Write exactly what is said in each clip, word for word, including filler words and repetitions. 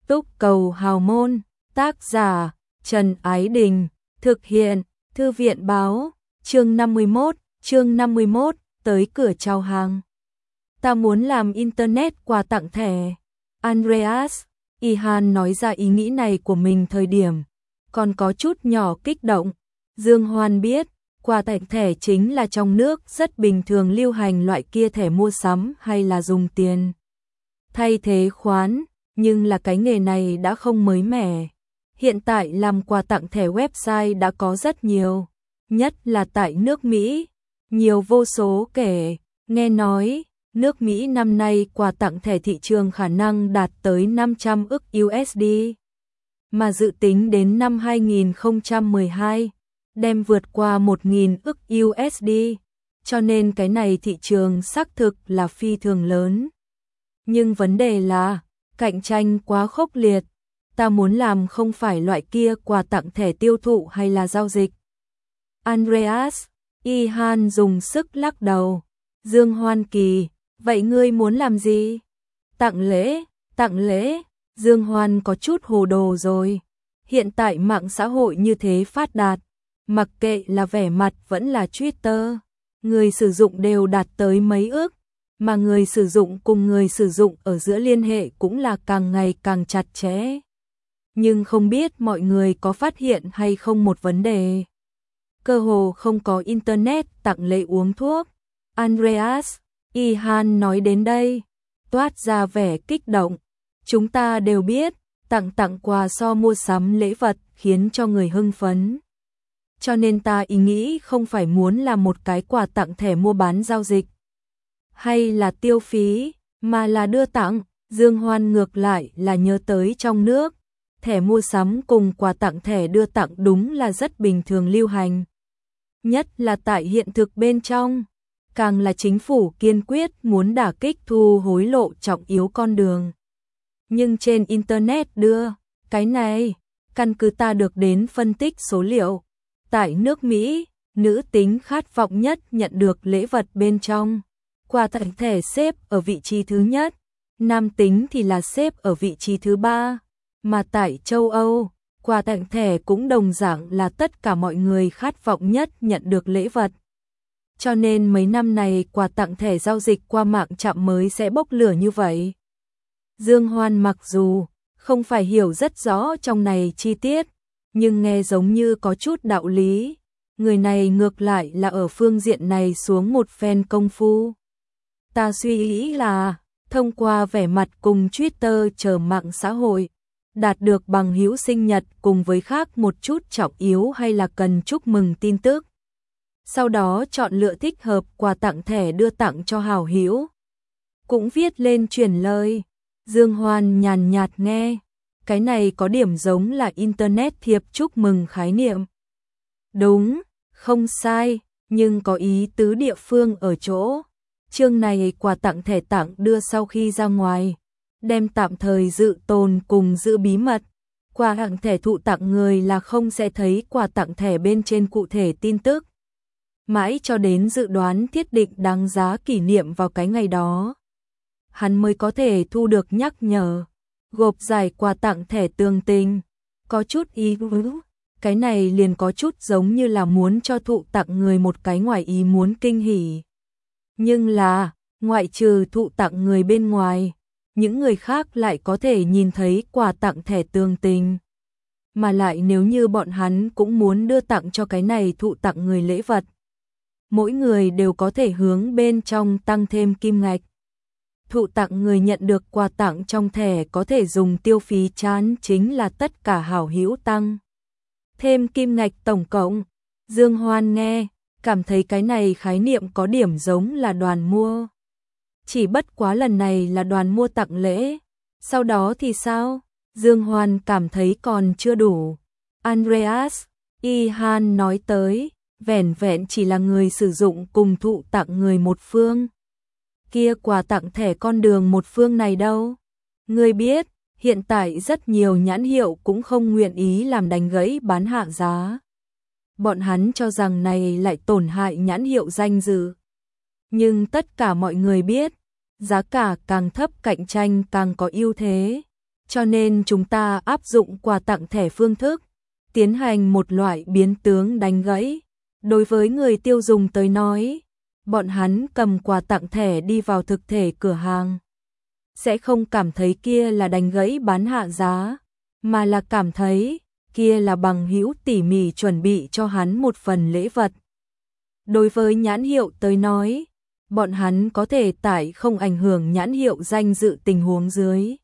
Túc Cầu Hào Môn, tác giả Trần Ái Đình, thực hiện Thư viện Báo, chương năm mươi mốt, chương năm mươi mốt, tới cửa chào hàng. Ta muốn làm internet quà tặng thẻ. Andreas Ihan nói ra ý nghĩ này của mình thời điểm còn có chút nhỏ kích động. Dương Hoan biết, quà tặng thẻ chính là trong nước rất bình thường lưu hành loại kia thẻ mua sắm hay là dùng tiền thay thế khoán, nhưng là cái nghề này đã không mới mẻ. Hiện tại làm quà tặng thẻ website đã có rất nhiều, nhất là tại nước Mỹ, nhiều vô số kể. Nghe nói, nước Mỹ năm nay quà tặng thẻ thị trường khả năng đạt tới năm trăm ức u ét đê, mà dự tính đến năm hai nghìn không trăm mười hai, đem vượt qua một nghìn ức u ét đê, cho nên cái này thị trường xác thực là phi thường lớn. Nhưng vấn đề là, cạnh tranh quá khốc liệt, ta muốn làm không phải loại kia quà tặng thẻ tiêu thụ hay là giao dịch. Andreas Ihan dùng sức lắc đầu. Dương Hoan Kỳ, vậy ngươi muốn làm gì? Tặng lễ, tặng lễ. Dương Hoan có chút hồ đồ rồi. Hiện tại mạng xã hội như thế phát đạt, mặc kệ là vẻ mặt vẫn là Twitter, người sử dụng đều đạt tới mấy ức, mà người sử dụng cùng người sử dụng ở giữa liên hệ cũng là càng ngày càng chặt chẽ. Nhưng không biết mọi người có phát hiện hay không một vấn đề. Cơ hồ không có internet tặng lễ uống thuốc. Andreas Ihan nói đến đây, toát ra vẻ kích động. Chúng ta đều biết, tặng tặng quà so mua sắm lễ vật khiến cho người hưng phấn. Cho nên ta ý nghĩ không phải muốn là một cái quà tặng thẻ mua bán giao dịch, hay là tiêu phí, mà là đưa tặng. Dương Hoan ngược lại là nhớ tới trong nước, thẻ mua sắm cùng quà tặng thẻ đưa tặng đúng là rất bình thường lưu hành. Nhất là tại hiện thực bên trong, càng là chính phủ kiên quyết muốn đả kích thu hối lộ trọng yếu con đường. Nhưng trên internet đưa, cái này, căn cứ ta được đến phân tích số liệu, tại nước Mỹ, nữ tính khát vọng nhất nhận được lễ vật bên trong, quà tặng thẻ xếp ở vị trí thứ nhất, nam tính thì là xếp ở vị trí thứ ba, mà tại châu Âu, quà tặng thẻ cũng đồng dạng là tất cả mọi người khát vọng nhất nhận được lễ vật. Cho nên mấy năm này quà tặng thẻ giao dịch qua mạng chạm mới sẽ bốc lửa như vậy. Dương Hoan mặc dù không phải hiểu rất rõ trong này chi tiết, nhưng nghe giống như có chút đạo lý. Người này ngược lại là ở phương diện này xuống một phen công phu. Ta suy nghĩ là, thông qua vẻ mặt cùng Twitter chờ mạng xã hội, đạt được bằng hữu sinh nhật cùng với khác một chút trọng yếu hay là cần chúc mừng tin tức. Sau đó chọn lựa thích hợp quà tặng thẻ đưa tặng cho hảo hữu. Cũng viết lên truyền lời. Dương Hoan nhàn nhạt nghe, cái này có điểm giống là internet thiệp chúc mừng khái niệm. Đúng, không sai, nhưng có ý tứ địa phương ở chỗ. Chương này quà tặng thẻ tặng đưa sau khi ra ngoài, đem tạm thời dự tồn cùng giữ bí mật. Quà tặng thẻ thụ tặng người là không sẽ thấy quà tặng thẻ bên trên cụ thể tin tức. Mãi cho đến dự đoán thiết định đáng giá kỷ niệm vào cái ngày đó, hắn mới có thể thu được nhắc nhở. Gộp giải quà tặng thẻ tường tình, có chút ý tứ. Cái này liền có chút giống như là muốn cho thụ tặng người một cái ngoài ý muốn kinh hỉ. Nhưng là, ngoại trừ thụ tặng người bên ngoài, những người khác lại có thể nhìn thấy quà tặng thẻ tường tình. Mà lại nếu như bọn hắn cũng muốn đưa tặng cho cái này thụ tặng người lễ vật, mỗi người đều có thể hướng bên trong tăng thêm kim ngạch. Thụ tặng người nhận được quà tặng trong thẻ có thể dùng tiêu phí chán chính là tất cả hảo hữu tăng thêm kim ngạch tổng cộng. Dương Hoan nghe, cảm thấy cái này khái niệm có điểm giống là đoàn mua. Chỉ bất quá lần này là đoàn mua tặng lễ. Sau đó thì sao? Dương Hoan cảm thấy còn chưa đủ. Andreas Ihan nói tới, vẻn vẹn chỉ là người sử dụng cùng thụ tặng người một phương. Kia quà tặng thẻ con đường một phương này đâu? Ngươi biết, hiện tại rất nhiều nhãn hiệu cũng không nguyện ý làm đánh gãy bán hạ giá. Bọn hắn cho rằng này lại tổn hại nhãn hiệu danh dự. Nhưng tất cả mọi người biết, giá cả càng thấp cạnh tranh càng có ưu thế. cho nên chúng ta áp dụng quà tặng thẻ phương thức, tiến hành một loại biến tướng đánh gãy. Đối với người tiêu dùng tới nói, bọn hắn cầm quà tặng thẻ đi vào thực thể cửa hàng, sẽ không cảm thấy kia là đánh gãy bán hạ giá, mà là cảm thấy kia là bằng hữu tỉ mỉ chuẩn bị cho hắn một phần lễ vật. Đối với nhãn hiệu tới nói, bọn hắn có thể tại không ảnh hưởng nhãn hiệu danh dự tình huống dưới,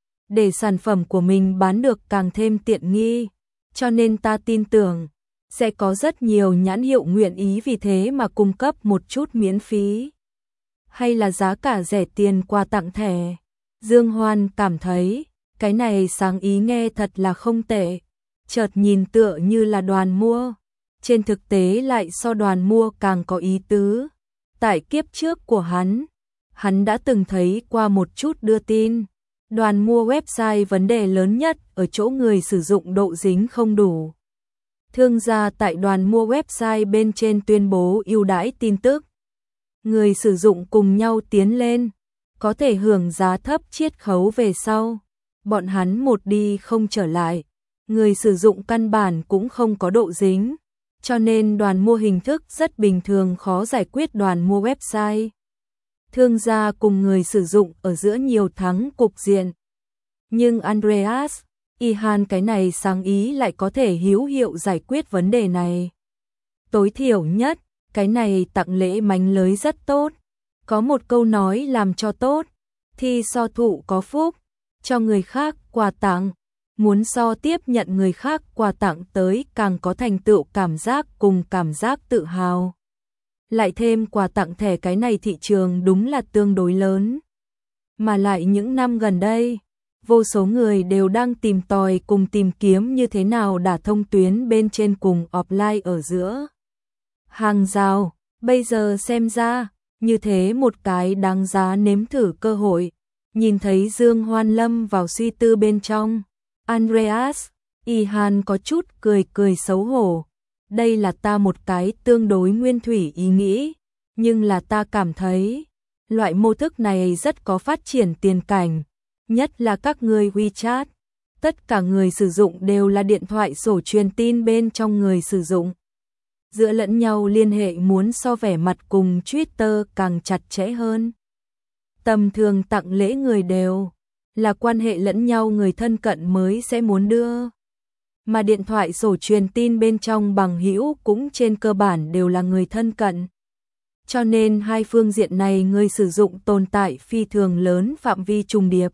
để sản phẩm của mình bán được càng thêm tiện nghi, cho nên ta tin tưởng sẽ có rất nhiều nhãn hiệu nguyện ý vì thế mà cung cấp một chút miễn phí, hay là giá cả rẻ tiền quà tặng thẻ. Dương Hoan cảm thấy, cái này sáng ý nghe thật là không tệ, chợt nhìn tựa như là đoàn mua, trên thực tế lại so đoàn mua càng có ý tứ. Tại kiếp trước của hắn, hắn đã từng thấy qua một chút đưa tin, đoàn mua website vấn đề lớn nhất ở chỗ người sử dụng độ dính không đủ. Thương gia tại đoàn mua website bên trên tuyên bố ưu đãi tin tức, người sử dụng cùng nhau tiến lên, có thể hưởng giá thấp chiết khấu về sau, bọn hắn một đi không trở lại, người sử dụng căn bản cũng không có độ dính, cho nên đoàn mua hình thức rất bình thường khó giải quyết đoàn mua website. Thương gia cùng người sử dụng ở giữa nhiều thắng cục diện. Nhưng Andreas Ihan cái này sáng ý lại có thể hữu hiệu giải quyết vấn đề này. Tối thiểu nhất, cái này tặng lễ mánh lới rất tốt. Có một câu nói làm cho tốt, thì so thụ có phúc, cho người khác quà tặng, muốn so tiếp nhận người khác quà tặng tới càng có thành tựu cảm giác cùng cảm giác tự hào. Lại thêm quà tặng thẻ cái này thị trường đúng là tương đối lớn. Mà lại những năm gần đây, vô số người đều đang tìm tòi cùng tìm kiếm như thế nào đả thông tuyến bên trên cùng offline ở giữa. Hàng rào, bây giờ xem ra, như thế một cái đáng giá nếm thử cơ hội. Nhìn thấy Dương Hoan lâm vào suy tư bên trong, Andreas Ihan có chút cười cười xấu hổ. Đây là ta một cái tương đối nguyên thủy ý nghĩ, nhưng là ta cảm thấy loại mô thức này rất có phát triển tiền cảnh, nhất là các người WeChat. Tất cả người sử dụng đều là điện thoại sổ truyền tin bên trong người sử dụng. Giữa lẫn nhau liên hệ muốn so vẻ mặt cùng Twitter càng chặt chẽ hơn. Tầm thường tặng lễ người đều là quan hệ lẫn nhau người thân cận mới sẽ muốn đưa. Mà điện thoại sổ truyền tin bên trong bằng hữu cũng trên cơ bản đều là người thân cận. Cho nên hai phương diện này người sử dụng tồn tại phi thường lớn phạm vi trùng điệp.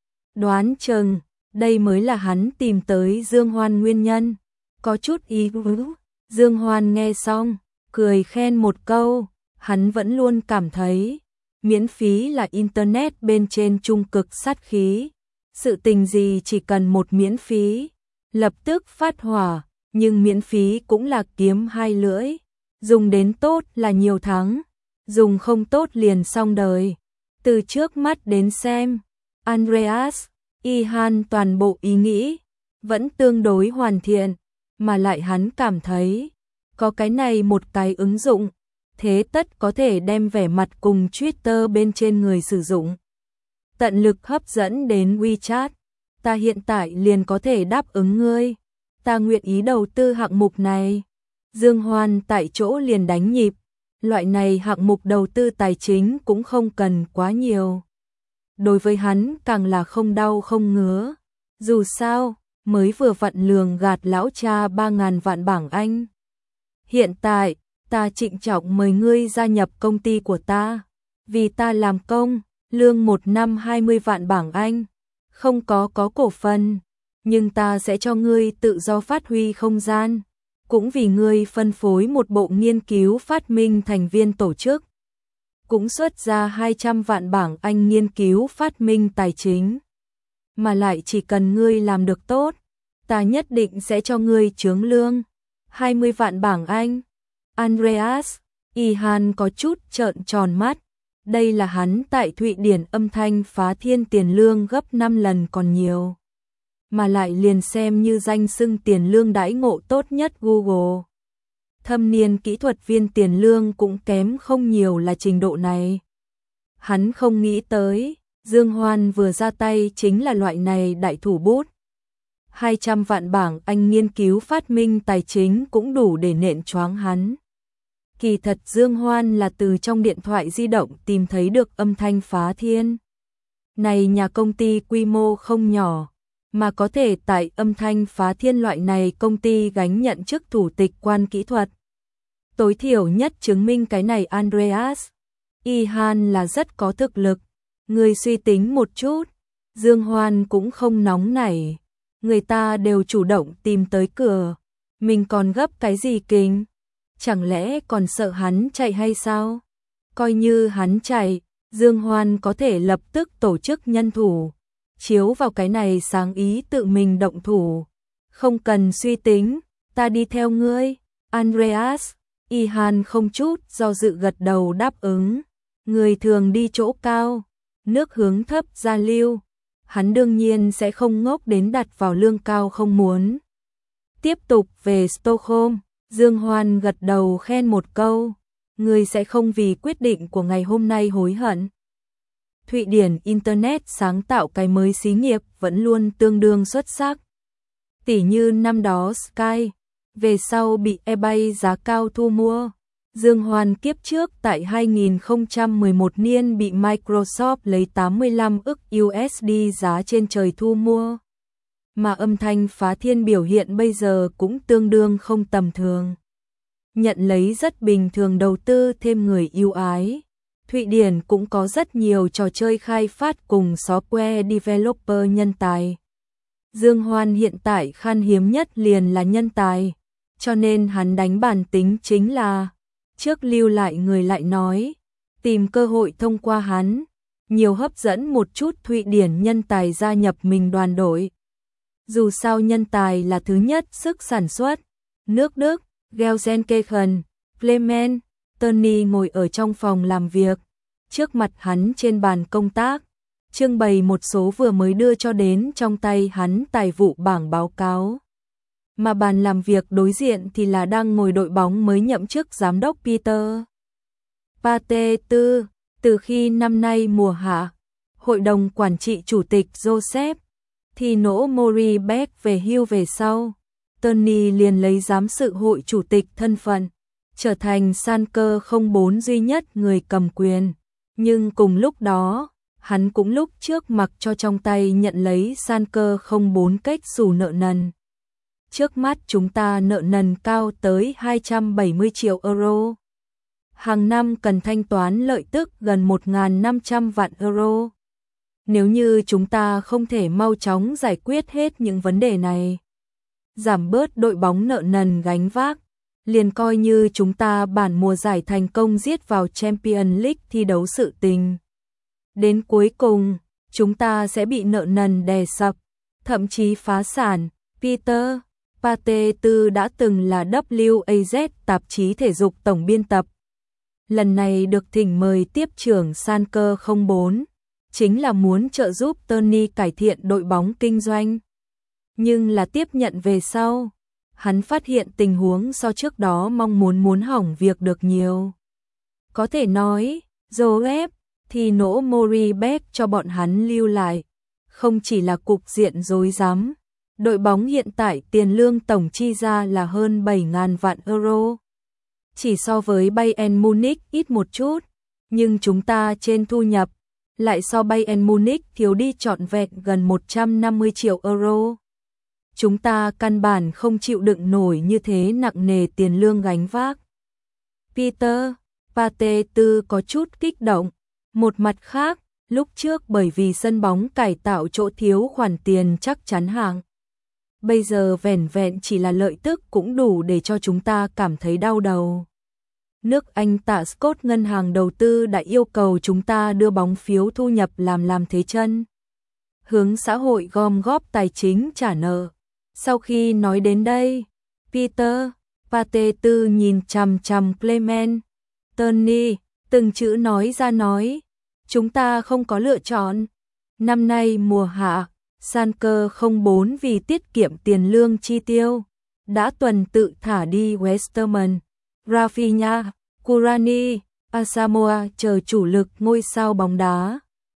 Đoán chừng, đây mới là hắn tìm tới Dương Hoan nguyên nhân. Có chút ý vứ. Dương Hoan nghe xong, cười khen một câu, hắn vẫn luôn cảm thấy miễn phí là internet bên trên trung cực sát khí. Sự tình gì chỉ cần một miễn phí, lập tức phát hỏa, nhưng miễn phí cũng là kiếm hai lưỡi. Dùng đến tốt là nhiều thắng, dùng không tốt liền xong đời. Từ trước mắt đến xem, Andreas Ihan toàn bộ ý nghĩ vẫn tương đối hoàn thiện, mà lại hắn cảm thấy có cái này một cái ứng dụng, thế tất có thể đem vẻ mặt cùng Twitter bên trên người sử dụng tận lực hấp dẫn đến WeChat. Ta hiện tại liền có thể đáp ứng ngươi, ta nguyện ý đầu tư hạng mục này. Dương Hoan tại chỗ liền đánh nhịp, loại này hạng mục đầu tư tài chính cũng không cần quá nhiều. Đối với hắn càng là không đau không ngứa, dù sao, mới vừa vặn lường gạt lão cha ba ngàn vạn bảng Anh. Hiện tại, ta trịnh trọng mời ngươi gia nhập công ty của ta, vì ta làm công, lương một năm hai mươi vạn bảng Anh. Không có có cổ phần, nhưng ta sẽ cho ngươi tự do phát huy không gian, cũng vì ngươi phân phối một bộ nghiên cứu phát minh thành viên tổ chức, cũng xuất ra hai trăm vạn bảng Anh nghiên cứu phát minh tài chính. Mà lại chỉ cần ngươi làm được tốt, ta nhất định sẽ cho ngươi chướng lương hai mươi vạn bảng Anh. Andreas Ihan có chút trợn tròn mắt. Đây là hắn tại Thụy Điển âm thanh phá thiên tiền lương gấp năm lần còn nhiều. Mà lại liền xem như danh xưng tiền lương đãi ngộ tốt nhất Google. Thâm niên kỹ thuật viên tiền lương cũng kém không nhiều là trình độ này. Hắn không nghĩ tới, Dương Hoan vừa ra tay chính là loại này đại thủ bút. hai trăm vạn bảng Anh nghiên cứu phát minh tài chính cũng đủ để nện choáng hắn. Kỳ thật Dương Hoan là từ trong điện thoại di động tìm thấy được âm thanh phá thiên. Này nhà công ty quy mô không nhỏ, mà có thể tại âm thanh phá thiên loại này công ty gánh nhận chức thủ tịch quan kỹ thuật. Tối thiểu nhất chứng minh cái này Andreas Ihan là rất có thực lực. Người suy tính một chút, Dương Hoan cũng không nóng nảy. Người ta đều chủ động tìm tới cửa, mình còn gấp cái gì kinh? Chẳng lẽ còn sợ hắn chạy hay sao? Coi như hắn chạy, Dương Hoan có thể lập tức tổ chức nhân thủ, chiếu vào cái này sáng ý tự mình động thủ. Không cần suy tính, ta đi theo ngươi. Andreas Ihan không chút do dự gật đầu đáp ứng. Người thường đi chỗ cao, nước hướng thấp ra lưu. Hắn đương nhiên sẽ không ngốc đến đặt vào lương cao không muốn. Tiếp tục về Stockholm, Dương Hoan gật đầu khen một câu. Người sẽ không vì quyết định của ngày hôm nay hối hận. Thụy Điển Internet sáng tạo cái mới xí nghiệp vẫn luôn tương đương xuất sắc. Tỉ như năm đó Sky, về sau bị eBay giá cao thu mua. Dương Hoan kiếp trước tại hai nghìn không trăm mười một niên bị Microsoft lấy tám mươi lăm ức u ét đê giá trên trời thu mua. Mà âm thanh phá thiên biểu hiện bây giờ cũng tương đương không tầm thường. Nhận lấy rất bình thường đầu tư thêm người yêu ái. Thụy Điển cũng có rất nhiều trò chơi khai phát cùng software developer nhân tài. Dương Hoan hiện tại khan hiếm nhất liền là nhân tài, cho nên hắn đánh bản tính chính là trước lưu lại người lại nói, tìm cơ hội thông qua hắn, nhiều hấp dẫn một chút Thụy Điển nhân tài gia nhập mình đoàn đội. Dù sao nhân tài là thứ nhất sức sản xuất. Nước Đức, Gelsenkirchen, Clement, Tony ngồi ở trong phòng làm việc, trước mặt hắn trên bàn công tác, trưng bày một số vừa mới đưa cho đến trong tay hắn tài vụ bảng báo cáo. Mà bàn làm việc đối diện thì là đang ngồi đội bóng mới nhậm chức giám đốc Peter Pate Tư. Từ khi năm nay mùa hạ, hội đồng quản trị chủ tịch Joseph thì nỗ Mori Beck về hưu về sau, Tony liền lấy giám sự hội chủ tịch thân phận, trở thành Sanker không bốn duy nhất người cầm quyền. Nhưng cùng lúc đó, hắn cũng lúc trước mặc cho trong tay nhận lấy Sanker không bốn cách xù nợ nần. Trước mắt chúng ta nợ nần cao tới hai trăm bảy mươi triệu euro. Hàng năm cần thanh toán lợi tức gần một nghìn năm trăm vạn euro. Nếu như chúng ta không thể mau chóng giải quyết hết những vấn đề này, giảm bớt đội bóng nợ nần gánh vác, liền coi như chúng ta bản mùa giải thành công giết vào Champions League thi đấu sự tình. Đến cuối cùng, chúng ta sẽ bị nợ nần đè sập, thậm chí phá sản. Peter Pate Tư đã từng là W A Z tạp chí thể dục tổng biên tập. Lần này được thỉnh mời tiếp trưởng Sanker không bốn, chính là muốn trợ giúp Tony cải thiện đội bóng kinh doanh. Nhưng là tiếp nhận về sau, hắn phát hiện tình huống so trước đó mong muốn muốn hỏng việc được nhiều. Có thể nói, Joseph thì nỗ Mori Beck cho bọn hắn lưu lại, không chỉ là cục diện rối rắm. Đội bóng hiện tại tiền lương tổng chi ra là hơn bảy nghìn vạn euro. Chỉ so với Bayern Munich ít một chút, nhưng chúng ta trên thu nhập lại so Bayern Munich thiếu đi trọn vẹn gần một trăm năm mươi triệu euro. Chúng ta căn bản không chịu đựng nổi như thế nặng nề tiền lương gánh vác. Peter Pate Tư có chút kích động. Một mặt khác, lúc trước bởi vì sân bóng cải tạo chỗ thiếu khoản tiền chắc chắn hạng. Bây giờ vẻn vẹn chỉ là lợi tức cũng đủ để cho chúng ta cảm thấy đau đầu. Nước Anh tạ Scott ngân hàng đầu tư đã yêu cầu chúng ta đưa bóng phiếu thu nhập làm làm thế chân. Hướng xã hội gom góp tài chính trả nợ. Sau khi nói đến đây, Peter Pate Tư nhìn chằm chằm Clement, Tony, từng chữ nói ra nói, chúng ta không có lựa chọn. Năm nay mùa hạ, Sanker không bốn vì tiết kiệm tiền lương chi tiêu, đã tuần tự thả đi Westerman, Rafinha, Kurani, Asamoah chờ chủ lực ngôi sao bóng đá.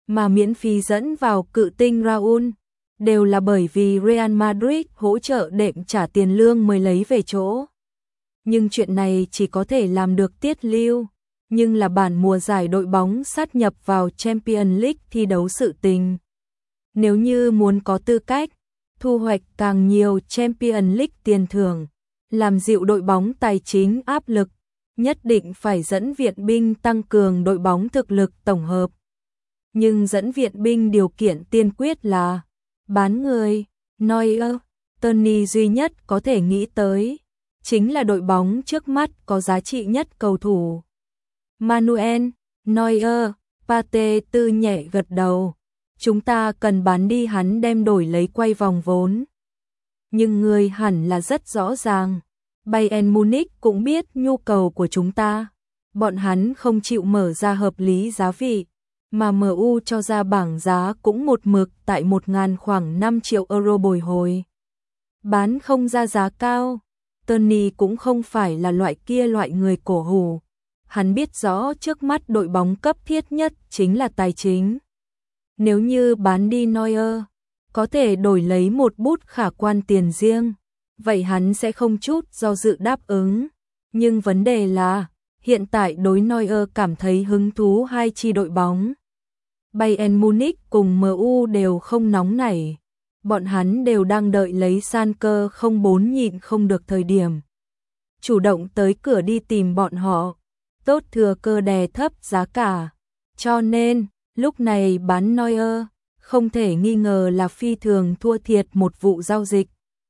mà miễn phí dẫn vào cự tinh Raul, đều là bởi vì Real Madrid hỗ trợ đệm trả tiền lương mới lấy về chỗ. Nhưng chuyện này chỉ có thể làm được Tiết Lưu, nhưng là bản mùa giải đội bóng sát nhập vào Champions League thi đấu sự tình. Nếu như muốn có tư cách thu hoạch càng nhiều Champions League tiền thưởng, làm dịu đội bóng tài chính áp lực, nhất định phải dẫn viện binh tăng cường đội bóng thực lực tổng hợp. Nhưng dẫn viện binh điều kiện tiên quyết là bán người. Neuer, Tony duy nhất có thể nghĩ tới chính là đội bóng trước mắt có giá trị nhất cầu thủ. Manuel Neuer, Pate Tư nhẹ gật đầu. Chúng ta cần bán đi hắn đem đổi lấy quay vòng vốn. Nhưng người hẳn là rất rõ ràng. Bayern Munich cũng biết nhu cầu của chúng ta. Bọn hắn không chịu mở ra hợp lý giá vị, mà em u cho ra bảng giá cũng một mực tại một nghìn khoảng năm triệu euro bồi hồi. Bán không ra giá cao. Tony cũng không phải là loại kia loại người cổ hủ. Hắn biết rõ trước mắt đội bóng cấp thiết nhất chính là tài chính. Nếu như bán đi Neuer, có thể đổi lấy một bút khả quan tiền riêng, vậy hắn sẽ không chút do dự đáp ứng. Nhưng vấn đề là, hiện tại đối Neuer cảm thấy hứng thú hai chi đội bóng. Bayern Munich cùng em u đều không nóng nảy. Bọn hắn đều đang đợi lấy san cơ không bốn nhịn không được thời điểm. Chủ động tới cửa đi tìm bọn họ, tốt thừa cơ đè thấp giá cả. Cho nên, lúc này bán Neuer, không thể nghi ngờ là phi thường thua thiệt một vụ giao dịch.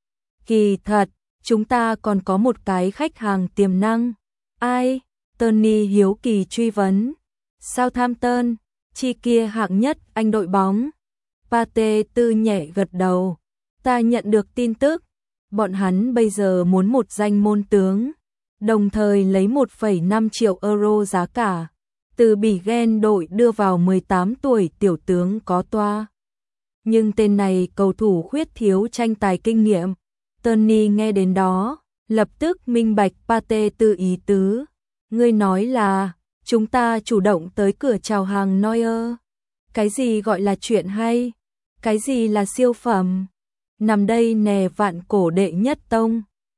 Kỳ thật, chúng ta còn có một cái khách hàng tiềm năng. Ai? Tony hiếu kỳ truy vấn. Southampton, chi kia hạng nhất Anh đội bóng. Pate Tư nhẹ gật đầu. Ta nhận được tin tức, bọn hắn bây giờ muốn một danh môn tướng, đồng thời lấy một phẩy năm triệu euro giá cả, từ Bỉ Gen đội đưa vào mười tám tuổi tiểu tướng có toa. Nhưng tên này cầu thủ khuyết thiếu tranh tài kinh nghiệm. Tony nghe đến đó, lập tức minh bạch Pate Tư ý tứ. Ngươi nói là, chúng ta chủ động tới cửa chào hàng Neuer. Cái gì gọi là chuyện hay? Cái gì là siêu phẩm? Nằm đây nè vạn cổ đệ nhất tông.